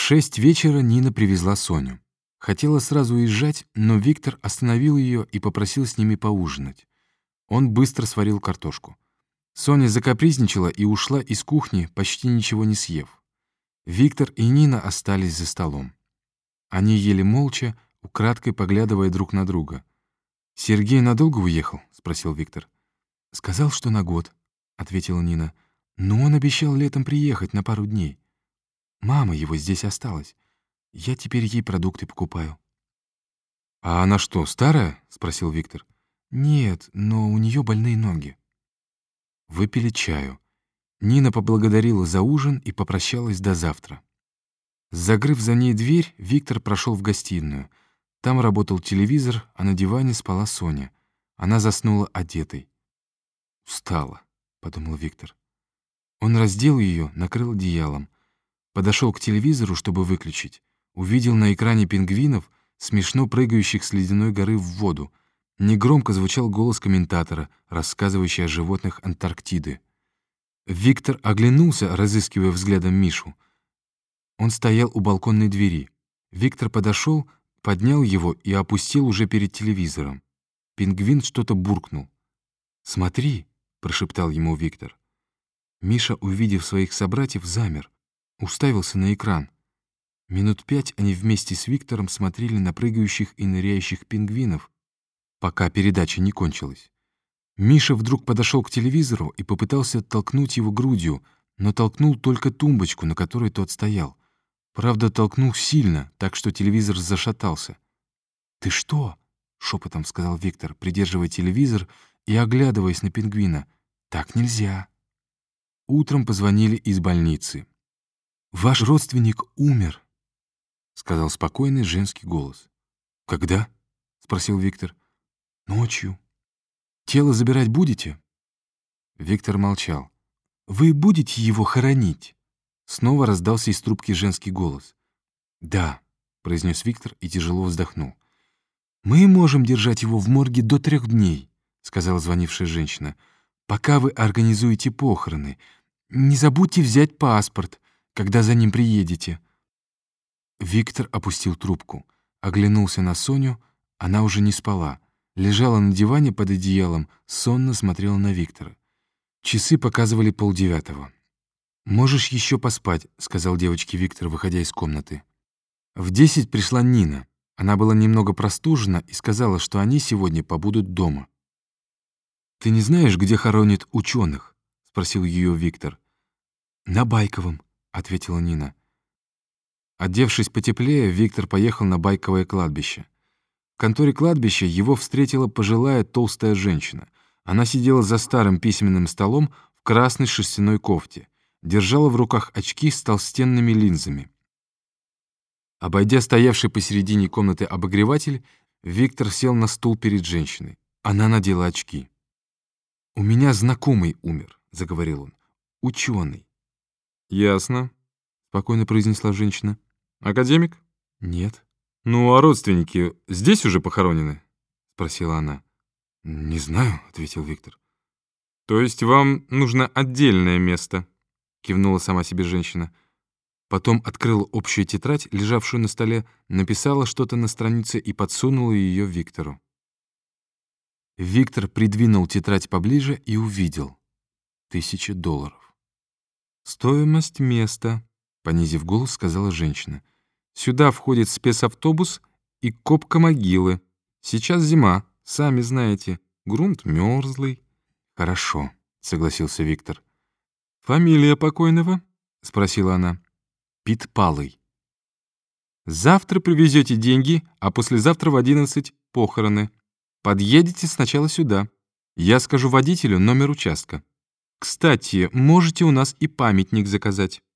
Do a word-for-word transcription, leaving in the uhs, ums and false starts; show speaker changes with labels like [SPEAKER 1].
[SPEAKER 1] шесть вечера Нина привезла Соню. Хотела сразу уезжать, но Виктор остановил ее и попросил с ними поужинать. Он быстро сварил картошку. Соня закапризничала и ушла из кухни, почти ничего не съев. Виктор и Нина остались за столом. Они ели молча, украдкой поглядывая друг на друга. «Сергей надолго уехал?» — спросил Виктор. «Сказал, что на год», — ответила Нина. «Но он обещал летом приехать на пару дней. Мама его здесь осталась. Я теперь ей продукты покупаю». «А она что, старая?» — спросил Виктор. «Нет, но у нее больные ноги». Выпили чаю. Нина поблагодарила за ужин и попрощалась до завтра. Закрыв за ней дверь, Виктор прошел в гостиную. Там работал телевизор, а на диване спала Соня. Она заснула одетой. «Устала», — подумал Виктор. Он раздел ее, накрыл одеялом. Подошел к телевизору, чтобы выключить. Увидел на экране пингвинов, смешно прыгающих с ледяной горы в воду. Негромко звучал голос комментатора, рассказывающий о животных Антарктиды. Виктор оглянулся, разыскивая взглядом Мишу. Он стоял у балконной двери. Виктор подошел, поднял его и опустил уже перед телевизором. Пингвин что-то буркнул. «Смотри», — прошептал ему Виктор. Миша, увидев своих собратьев, замер, уставился на экран. Минут пять они вместе с Виктором смотрели на прыгающих и ныряющих пингвинов, пока передача не кончилась. Миша вдруг подошел к телевизору и попытался толкнуть его грудью, но толкнул только тумбочку, на которой тот стоял. Правда, толкнул сильно, так что телевизор зашатался. «Ты что?» — шепотом сказал Виктор, придерживая телевизор и оглядываясь на пингвина. «Так нельзя». Утром позвонили из больницы. «Ваш родственник умер», — сказал спокойный женский голос. «Когда?» — спросил Виктор. «Ночью». «Тело забирать будете?» Виктор молчал. «Вы будете его хоронить?» Снова раздался из трубки женский голос. «Да», — произнес Виктор и тяжело вздохнул. «Мы можем держать его в морге до трех дней», — сказала звонившая женщина, «пока вы организуете похороны. Не забудьте взять паспорт, когда за ним приедете». Виктор опустил трубку, оглянулся на Соню. Она уже не спала. Лежала на диване под одеялом, сонно смотрела на Виктора. Часы показывали полдевятого. «Можешь еще поспать», — сказал девочке Виктор, выходя из комнаты. В десять пришла Нина. Она была немного простужена и сказала, что они сегодня побудут дома. «Ты не знаешь, где хоронят ученых?» — спросил ее Виктор. «На Байковом», — ответила Нина. Одевшись потеплее, Виктор поехал на Байковое кладбище. В конторе кладбища его встретила пожилая толстая женщина. Она сидела за старым письменным столом в красной шерстяной кофте, держала в руках очки с толстенными линзами. Обойдя стоявший посередине комнаты обогреватель, Виктор сел на стул перед женщиной. Она надела очки. «У меня знакомый умер», — заговорил он. «Ученый».
[SPEAKER 2] «Ясно», — спокойно произнесла женщина. «Академик?»
[SPEAKER 1] «Нет».
[SPEAKER 2] «Ну, а родственники здесь уже похоронены?»
[SPEAKER 1] — спросила она. «Не знаю», — ответил Виктор.
[SPEAKER 2] «То есть вам нужно отдельное место?» — кивнула сама себе женщина.
[SPEAKER 1] Потом открыла общую тетрадь, лежавшую на столе, написала что-то на странице и подсунула ее Виктору. Виктор придвинул тетрадь поближе и увидел. Тысяча долларов.
[SPEAKER 2] «Стоимость места», — понизив голос, сказала женщина. «Сюда входит спецавтобус и копка могилы. Сейчас зима, сами знаете, грунт мерзлый».
[SPEAKER 1] «Хорошо», — согласился Виктор.
[SPEAKER 2] «Фамилия покойного?» — спросила она.
[SPEAKER 1] «Питпалый».
[SPEAKER 2] «Завтра привезете деньги, а послезавтра в одиннадцать похороны. Подъедете сначала сюда. Я скажу водителю номер участка. Кстати, можете у нас и памятник заказать».